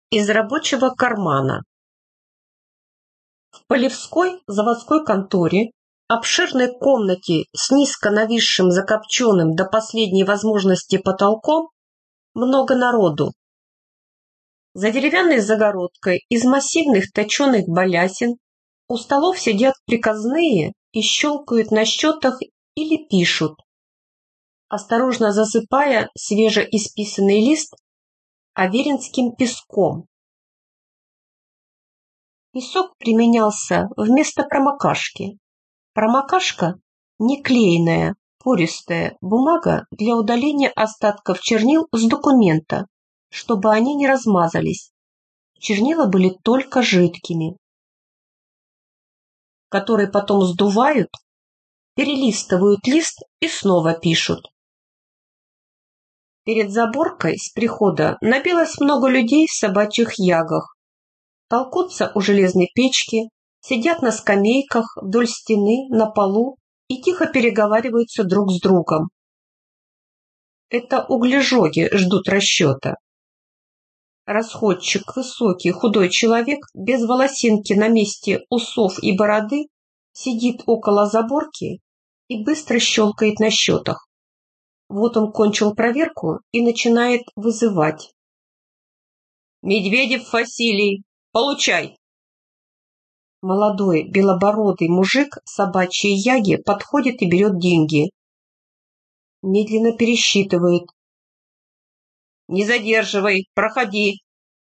Из рабочего кармана. В Полевской заводской конторе, обширной комнате с низко нависшим закопченным до последней возможности потолком, много народу. За деревянной загородкой из массивных точеных балясин у столов сидят приказные и щелкают на счетах или пишут, осторожно засыпая свежеисписанный лист аверинским песком. Песок применялся вместо промокашки. Промокашка – неклеенная, пористая бумага для удаления остатков чернил с документа, чтобы они не размазались. Чернила были только жидкими, которые потом сдувают, перелистывают лист и снова пишут. Перед заборкой с прихода набилось много людей в собачьих ягах. Толкутся у железной печки, сидят на скамейках вдоль стены, на полу и тихо переговариваются друг с другом. Это углежоги ждут расчета. Расходчик, высокий, худой человек, без волосинки на месте усов и бороды, сидит около заборки и быстро щелкает на счетах. Вот он кончил проверку и начинает вызывать. «Медведев Василий, получай!» Молодой белобородый мужик собачьей яги подходит и берет деньги. Медленно пересчитывает. «Не задерживай, проходи!»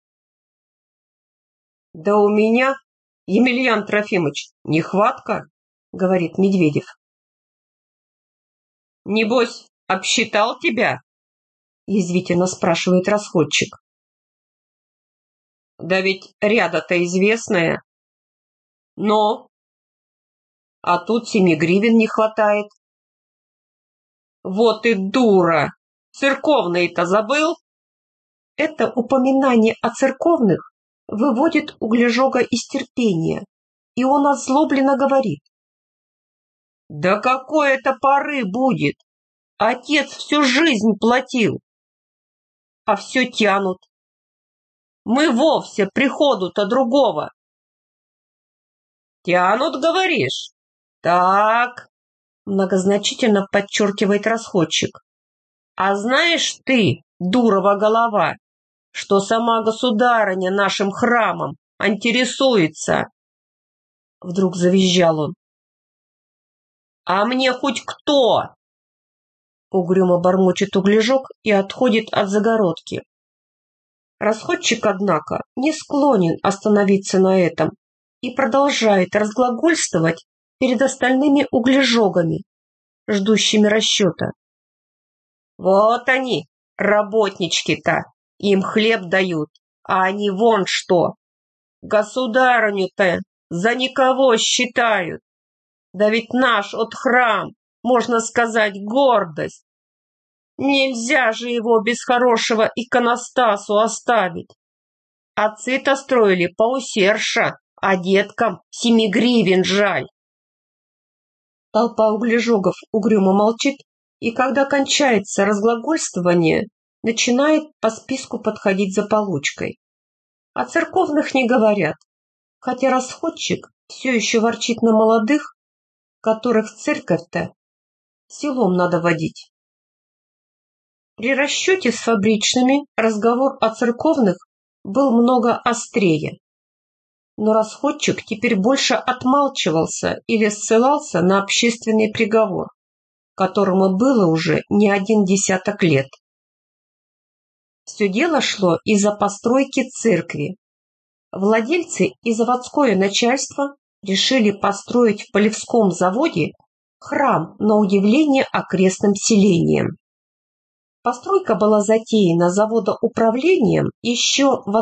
«Да у меня, Емельян Трофимович, нехватка», — говорит Медведев. «Небось, обсчитал тебя?» — язвительно спрашивает расходчик. «Да ведь ряда-то известная». «Но?» «А тут 7 гривен не хватает». «Вот и дура! Церковные-то забыл?» Это упоминание о церковных выводит углежога из терпения, и он озлобленно говорит. «Да какой это поры будет? Отец всю жизнь платил, а все тянут. Мы вовсе приходу-то другого». «Тянут, говоришь?» «Так», — многозначительно подчеркивает расходчик. «А знаешь ты, дурова голова, что сама государыня нашим храмом интересуется?» Вдруг завизжал он. «А мне хоть кто?» Угрюмо бормочет углежок и отходит от загородки. Расходчик, однако, не склонен остановиться на этом и продолжает разглагольствовать перед остальными углежогами, ждущими расчета. «Вот они, работнички-то, им хлеб дают, а они вон что. Государыню-то за никого считают. Да ведь наш от храм, можно сказать, гордость. Нельзя же его без хорошего иконостасу оставить. Отцы-то строили поусерша, а деткам 7 гривен жаль». Толпа углежогов угрюмо молчит, и когда кончается разглагольствование, начинает по списку подходить за получкой. О церковных не говорят, хотя расходчик все еще ворчит на молодых, которых церковь-то селом надо водить. При расчете с фабричными разговор о церковных был много острее, но расходчик теперь больше отмалчивался или ссылался на общественный приговор, которому было уже не 1 десяток лет. Все дело шло из-за постройки церкви. Владельцы и заводское начальство решили построить в Полевском заводе храм на удивление окрестным селениям. Постройка была затеяна заводоуправлением еще в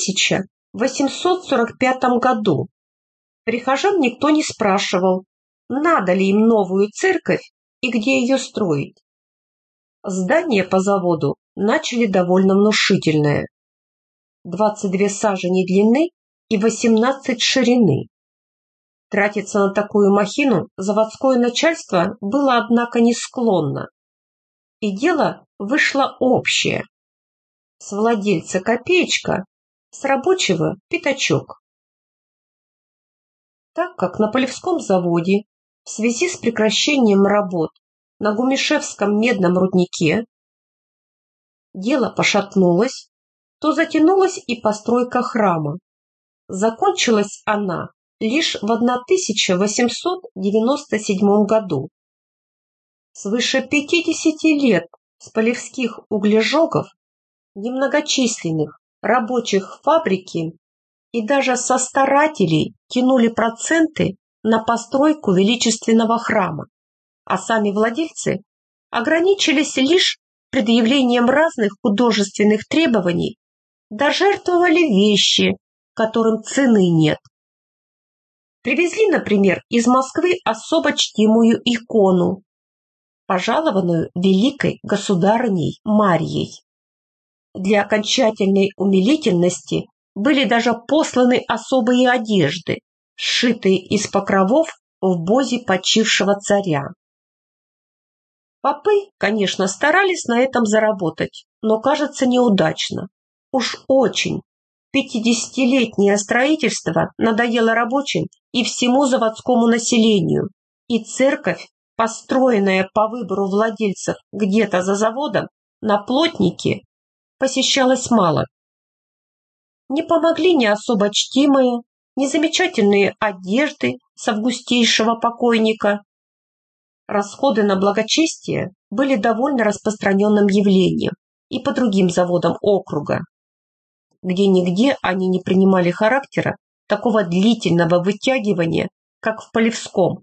1845 году. Прихожан никто не спрашивал, надо ли им новую церковь и где ее строить. Здание по заводу начали довольно внушительное. 22 сажени длины и 18 ширины. Тратиться на такую махину заводское начальство было, однако, не склонно. И дело вышло общее. С владельца копеечка, с рабочего пятачок. Так как на Полевском заводе в связи с прекращением работ на Гумишевском медном руднике дело пошатнулось, то затянулась и постройка храма. Закончилась она лишь в 1897 году. Свыше 50 лет с полевских углежогов, немногочисленных рабочих фабрики и даже со старателей тянули проценты на постройку величественного храма, а сами владельцы ограничились лишь предъявлением разных художественных требований, да жертвовали вещи, которым цены нет. Привезли, например, из Москвы особо чтимую икону, пожалованную великой государыней Марьей. Для окончательной умилительности были даже посланы особые одежды, сшитые из покровов в бозе почившего царя. Попы, конечно, старались на этом заработать, но, кажется, неудачно. Уж очень. 50-летнее строительство надоело рабочим и всему заводскому населению, и церковь, построенная по выбору владельцев где-то за заводом, на плотнике, посещалась мало. Не помогли ни особо чтимые, ни замечательные одежды с августейшего покойника. Расходы на благочестие были довольно распространенным явлением и по другим заводам округа. Где-нигде они не принимали характера такого длительного вытягивания, как в Полевском.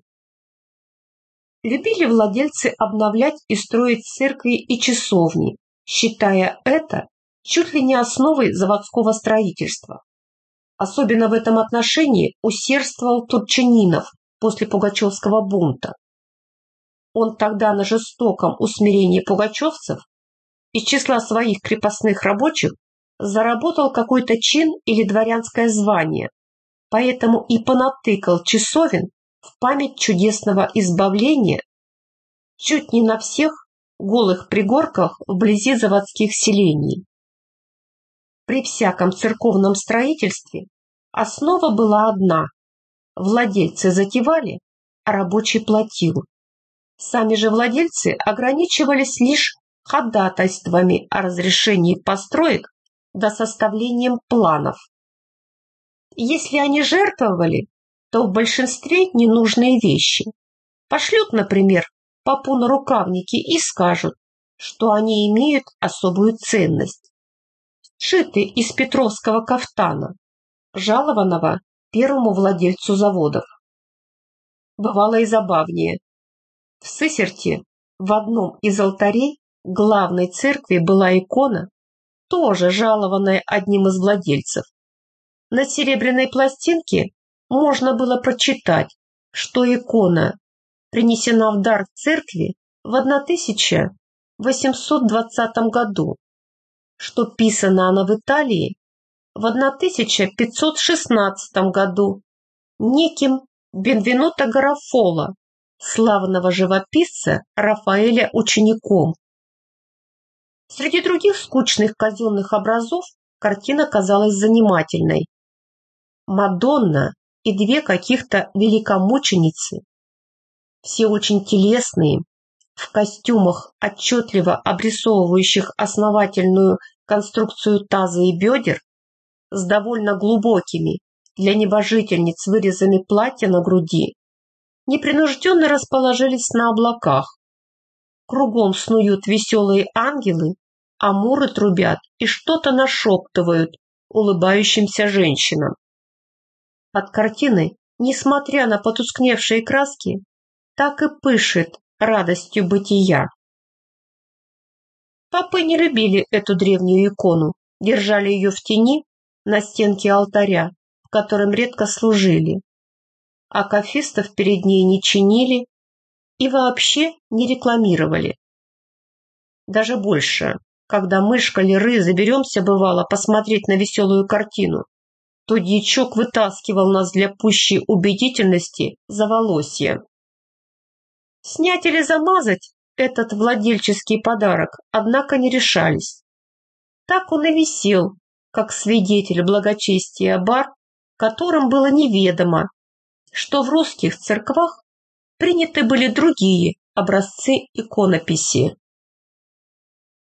Любили владельцы обновлять и строить церкви и часовни, считая это чуть ли не основой заводского строительства. Особенно в этом отношении усердствовал Турчининов после Пугачевского бунта. Он тогда на жестоком усмирении пугачевцев из числа своих крепостных рабочих заработал какой-то чин или дворянское звание, поэтому и понатыкал часовен в память чудесного избавления чуть не на всех голых пригорках вблизи заводских селений. При всяком церковном строительстве основа была одна – владельцы затевали, а рабочий платил. Сами же владельцы ограничивались лишь ходатайствами о разрешении построек до составлением планов. Если они жертвовали, то в большинстве ненужные вещи. Пошлют, например, попу на рукавники и скажут, что они имеют особую ценность. Сшиты из петровского кафтана, жалованного первому владельцу заводов. Бывало и забавнее. В Сысерте в одном из алтарей главной церкви была икона, тоже жалованная одним из владельцев. На серебряной пластинке можно было прочитать, что икона принесена в дар церкви в 1820 году, что писана она в Италии в 1516 году неким Бенвенуто Гарафоло, славного живописца Рафаэля учеником. Среди других скучных казенных образов картина казалась занимательной. Мадонна и две каких-то великомученицы, все очень телесные, в костюмах, отчетливо обрисовывающих основательную конструкцию таза и бедер, с довольно глубокими для небожительниц вырезами платья на груди, непринужденно расположились на облаках. Кругом снуют веселые ангелы, а муры трубят и что-то нашептывают улыбающимся женщинам. От картины, несмотря на потускневшие краски, так и пышет радостью бытия. Попы не любили эту древнюю икону, держали ее в тени на стенке алтаря, в котором редко служили, а кафистов перед ней не чинили и вообще не рекламировали. Даже больше, когда мы, шкалеры, заберемся, бывало, посмотреть на веселую картину, то дьячок вытаскивал нас для пущей убедительности за волосья. Снять или замазать этот владельческий подарок, однако, не решались. Так он и висел как свидетель благочестия бар, которым было неведомо, что в русских церквах приняты были другие образцы иконописи.